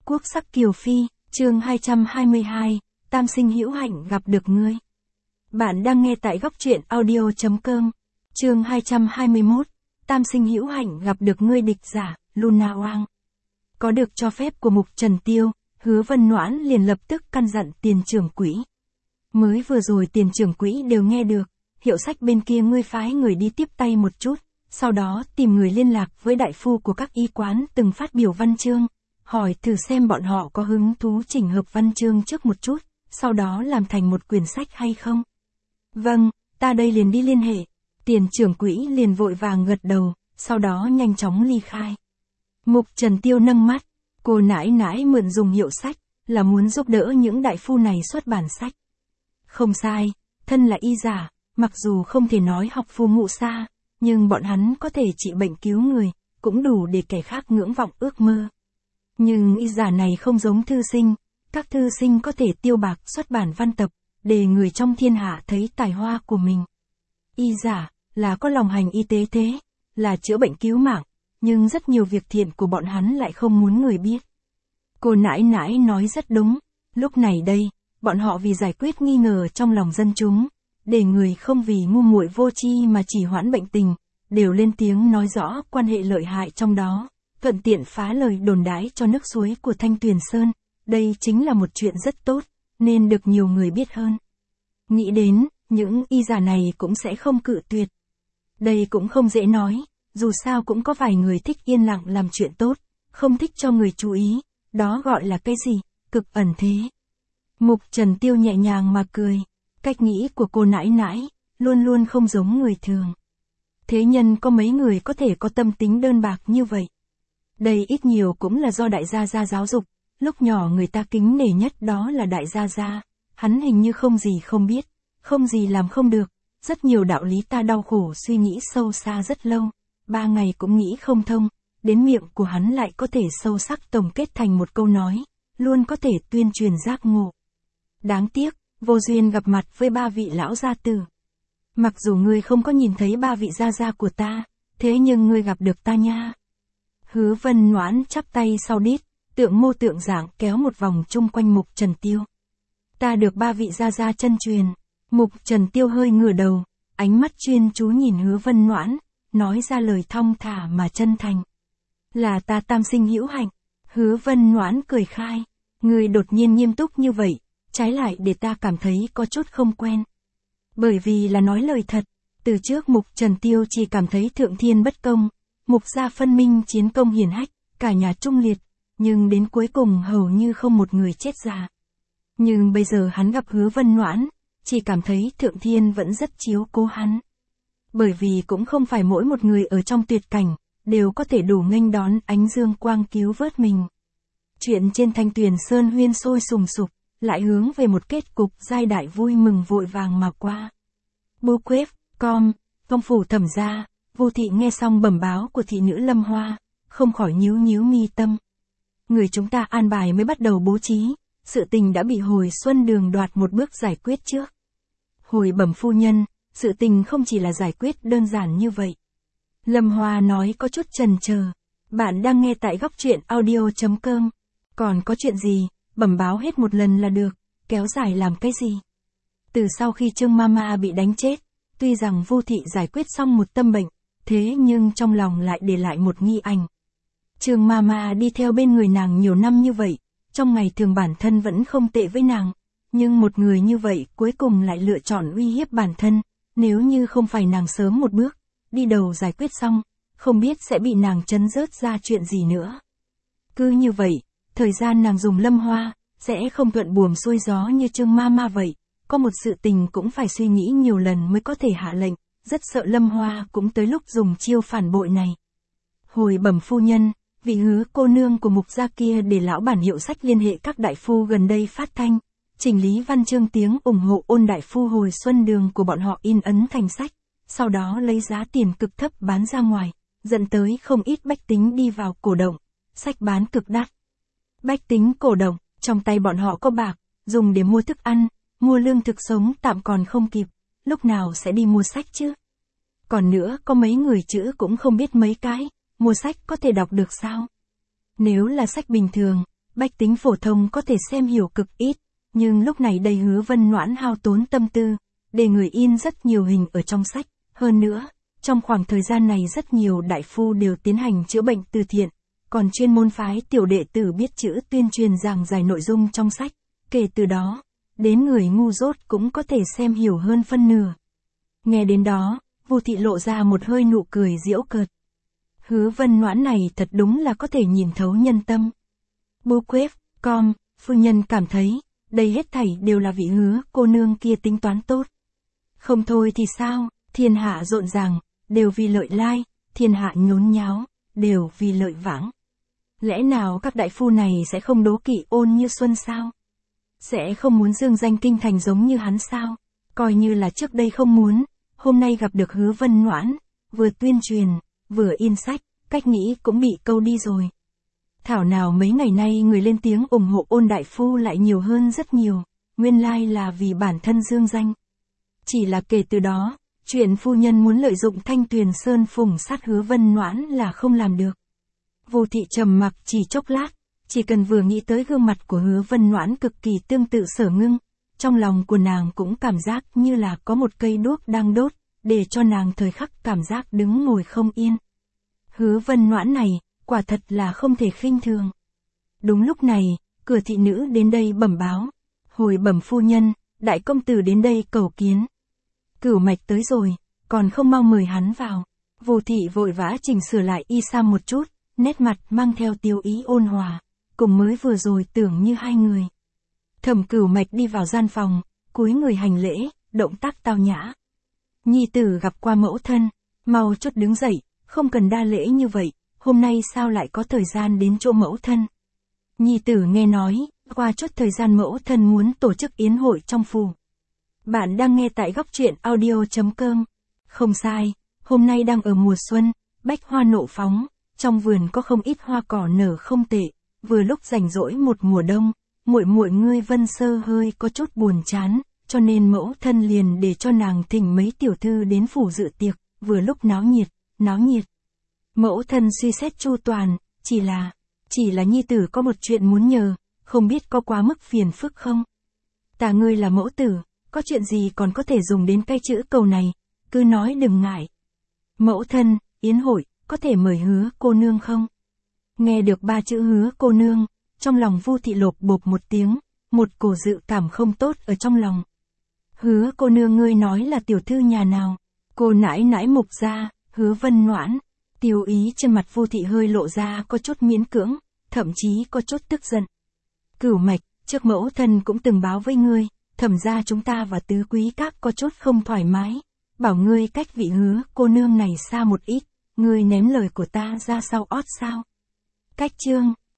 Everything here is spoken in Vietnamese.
quốc sắc kiều phi, chương 222, Tam sinh hữu hạnh gặp được ngươi. Bạn đang nghe tại góc truyện audio.com, chương 221, Tam sinh hữu hạnh gặp được ngươi. Địch giả, Luna Oang. Có được cho phép của Mục Trần Tiêu, Hứa Vân Noãn liền lập tức căn dặn tiền trưởng quỹ. Mới vừa rồi tiền trưởng quỹ đều nghe được, hiệu sách bên kia ngươi phái người đi tiếp tay một chút, sau đó tìm người liên lạc với đại phu của các y quán từng phát biểu văn chương, hỏi thử xem bọn họ có hứng thú chỉnh hợp văn chương trước một chút, sau đó làm thành một quyển sách hay không. Vâng, ta đây liền đi liên hệ. Tiền trưởng quỹ liền vội vàng gật đầu, sau đó nhanh chóng ly khai. Mục Trần Tiêu nâng mắt, cô nãi nãi mượn dùng hiệu sách, là muốn giúp đỡ những đại phu này xuất bản sách. Không sai, thân là y giả, mặc dù không thể nói học phu ngụ xa, nhưng bọn hắn có thể trị bệnh cứu người, cũng đủ để kẻ khác ngưỡng vọng ước mơ. Nhưng y giả này không giống thư sinh, các thư sinh có thể tiêu bạc xuất bản văn tập, để người trong thiên hạ thấy tài hoa của mình. Y giả, là có lòng hành y tế thế, là chữa bệnh cứu mạng, nhưng rất nhiều việc thiện của bọn hắn lại không muốn người biết. Cô nãi nãi nói rất đúng, lúc này đây, bọn họ vì giải quyết nghi ngờ trong lòng dân chúng, để người không vì ngu muội vô tri mà chỉ hoãn bệnh tình, đều lên tiếng nói rõ quan hệ lợi hại trong đó, thuận tiện phá lời đồn đãi cho nước suối của Thanh Tuyền Sơn, đây chính là một chuyện rất tốt, nên được nhiều người biết hơn. Nghĩ đến, những y giả này cũng sẽ không cự tuyệt. Đây cũng không dễ nói, dù sao cũng có vài người thích yên lặng làm chuyện tốt, không thích cho người chú ý, đó gọi là cái gì, cực ẩn thế. Mục Trần Tiêu nhẹ nhàng mà cười, cách nghĩ của cô nãi nãi, luôn luôn không giống người thường. Thế nhân có mấy người có thể có tâm tính đơn bạc như vậy. Đây ít nhiều cũng là do đại gia gia giáo dục, lúc nhỏ người ta kính nể nhất đó là đại gia gia, hắn hình như không gì không biết, không gì làm không được, rất nhiều đạo lý ta đau khổ suy nghĩ sâu xa rất lâu, 3 ngày cũng nghĩ không thông, đến miệng của hắn lại có thể sâu sắc tổng kết thành một câu nói, luôn có thể tuyên truyền giác ngộ. Đáng tiếc, vô duyên gặp mặt với 3 vị lão gia tử. Mặc dù ngươi không có nhìn thấy 3 vị gia gia của ta, thế nhưng ngươi gặp được ta nha. Hứa Vân Noãn chắp tay sau đít, tượng mô tượng dạng kéo một vòng chung quanh Mục Trần Tiêu. Ta được 3 vị gia gia chân truyền. Mục Trần Tiêu hơi ngửa đầu, ánh mắt chuyên chú nhìn Hứa Vân Noãn, nói ra lời thong thả mà chân thành. Là ta tam sinh hữu hạnh. Hứa Vân Noãn cười khai, ngươi đột nhiên nghiêm túc như vậy, trái lại để ta cảm thấy có chút không quen. Bởi vì là nói lời thật, từ trước Mục Trần Tiêu chỉ cảm thấy thượng thiên bất công, Mục gia phân minh chiến công hiển hách, cả nhà trung liệt, nhưng đến cuối cùng hầu như không một người chết già. Nhưng bây giờ hắn gặp Hứa Vân Noãn, chỉ cảm thấy thượng thiên vẫn rất chiếu cố hắn. Bởi vì cũng không phải mỗi một người ở trong tuyệt cảnh, đều có thể đủ nghênh đón ánh dương quang cứu vớt mình. Chuyện trên Thanh Tuyền Sơn huyên sôi sùng sục, lại hướng về một kết cục giai đại vui mừng vội vàng mà qua. Bookquest.com, Công phủ Thẩm gia, Vô thị nghe xong bẩm báo của thị nữ Lâm Hoa, không khỏi nhíu nhíu mi tâm. Người chúng ta an bài mới bắt đầu bố trí, sự tình đã bị Hồi Xuân Đường đoạt một bước giải quyết trước. Hồi bẩm phu nhân, sự tình không chỉ là giải quyết đơn giản như vậy. Lâm Hoa nói có chút chần chờ. Bạn đang nghe tại góc truyện audio.com. Còn có chuyện gì, bẩm báo hết một lần là được, kéo dài làm cái gì. Từ sau khi Trương Mama bị đánh chết, tuy rằng Vô thị giải quyết xong một tâm bệnh, thế nhưng trong lòng lại để lại một nghi ảnh. Trương Mama đi theo bên người nàng nhiều năm như vậy, trong ngày thường bản thân vẫn không tệ với nàng, nhưng một người như vậy cuối cùng lại lựa chọn uy hiếp bản thân, nếu như không phải nàng sớm một bước, đi đầu giải quyết xong, không biết sẽ bị nàng trấn rớt ra chuyện gì nữa. Cứ như vậy, thời gian nàng dùng Lâm Hoa, sẽ không thuận buồm xuôi gió như Trương Mama vậy, có một sự tình cũng phải suy nghĩ nhiều lần mới có thể hạ lệnh, rất sợ Lâm Hoa cũng tới lúc dùng chiêu phản bội này. Hồi bẩm phu nhân, vị Hứa cô nương của Mục gia kia để lão bản hiệu sách liên hệ các đại phu gần đây phát thanh, chỉnh lý văn chương tiếng ủng hộ Ôn đại phu Hồi Xuân Đường của bọn họ in ấn thành sách, sau đó lấy giá tiền cực thấp bán ra ngoài, dẫn tới không ít bách tính đi vào cổ động, sách bán cực đắt. Bách tính cổ động, trong tay bọn họ có bạc, dùng để mua thức ăn, mua lương thực sống tạm còn không kịp, lúc nào sẽ đi mua sách chứ? Còn nữa có mấy người chữ cũng không biết mấy cái, mua sách có thể đọc được sao? Nếu là sách bình thường, bách tính phổ thông có thể xem hiểu cực ít, nhưng lúc này đây Hứa Vân Noãn hao tốn tâm tư, để người in rất nhiều hình ở trong sách, hơn nữa, trong khoảng thời gian này rất nhiều đại phu đều tiến hành chữa bệnh từ thiện, còn chuyên môn phái tiểu đệ tử biết chữ tuyên truyền giảng giải nội dung trong sách, kể từ đó, đến người ngu dốt cũng có thể xem hiểu hơn phân nửa. Nghe đến đó, Vu thị lộ ra một hơi nụ cười giễu cợt. Hứa Vân Noãn này thật đúng là có thể nhìn thấu nhân tâm. Bookquest.com, phu nhân cảm thấy, đây hết thảy đều là vị Hứa cô nương kia tính toán tốt. Không thôi thì sao, thiên hạ rộn ràng, đều vì lợi lai, thiên hạ nhốn nháo, đều vì lợi vãng. Lẽ nào các đại phu này sẽ không đố kỵ Ôn Như Xuân sao? Sẽ không muốn dương danh kinh thành giống như hắn sao? Coi như là trước đây không muốn, hôm nay gặp được Hứa Vân Noãn, vừa tuyên truyền, vừa in sách, cách nghĩ cũng bị câu đi rồi. Thảo nào mấy ngày nay người lên tiếng ủng hộ Ôn đại phu lại nhiều hơn rất nhiều, nguyên lai là vì bản thân dương danh. Chỉ là kể từ đó, chuyện phu nhân muốn lợi dụng Thanh Tuyền Sơn phủng sát Hứa Vân Noãn là không làm được. Vu thị trầm mặc chỉ chốc lát, chỉ cần vừa nghĩ tới gương mặt của Hứa Vân Noãn cực kỳ tương tự Sở Ngưng, trong lòng của nàng cũng cảm giác như là có một cây đuốc đang đốt, để cho nàng thời khắc cảm giác đứng ngồi không yên. Hứa Vân Noãn này, quả thật là không thể khinh thường. Đúng lúc này, cửa thị nữ đến đây bẩm báo. Hồi bẩm phu nhân, đại công tử đến đây cầu kiến. Cửu Mạch tới rồi, còn không mau mời hắn vào. Vu thị vội vã chỉnh sửa lại y sam một chút, nét mặt mang theo tiêu ý ôn hòa, cùng mới vừa rồi tưởng như hai người. Thẩm Cửu Mạch đi vào gian phòng, cúi người hành lễ, động tác tao nhã. Nhi tử gặp qua mẫu thân, mau chút đứng dậy, không cần đa lễ như vậy, hôm nay sao lại có thời gian đến chỗ mẫu thân. Nhi tử nghe nói, qua chút thời gian mẫu thân muốn tổ chức yến hội trong phủ. Bạn đang nghe tại góc truyện audio.com. Không sai, hôm nay đang ở mùa xuân, bách hoa nộ phóng, trong vườn có không ít hoa cỏ nở không tệ, vừa lúc rảnh rỗi một mùa đông, muội muội ngươi Vân Sơ hơi có chút buồn chán, cho nên mẫu thân liền để cho nàng thỉnh mấy tiểu thư đến phủ dự tiệc, vừa lúc náo nhiệt, náo nhiệt. Mẫu thân suy xét chu toàn, chỉ là nhi tử có một chuyện muốn nhờ, không biết có quá mức phiền phức không? Ta ngươi là mẫu tử, có chuyện gì còn có thể dùng đến cái chữ cầu này, cứ nói đừng ngại. Mẫu thân, yến hội, có thể mời Hứa cô nương không? Nghe được ba chữ Hứa cô nương, trong lòng Vu thị lộp bộp một tiếng, một cổ dự cảm không tốt ở trong lòng. Hứa cô nương ngươi nói là tiểu thư nhà nào? Cô nãi nãi Mục gia, Hứa Vân Noãn. Tiêu ý trên mặt Vu thị hơi lộ ra có chút miễn cưỡng, thậm chí có chút tức giận. Cửu Mạch, trước mẫu thân cũng từng báo với ngươi, Thẩm gia chúng ta và tứ quý các có chút không thoải mái, bảo ngươi cách vị Hứa cô nương này xa một ít, ngươi ném lời của ta ra sau ót sao? Cách chương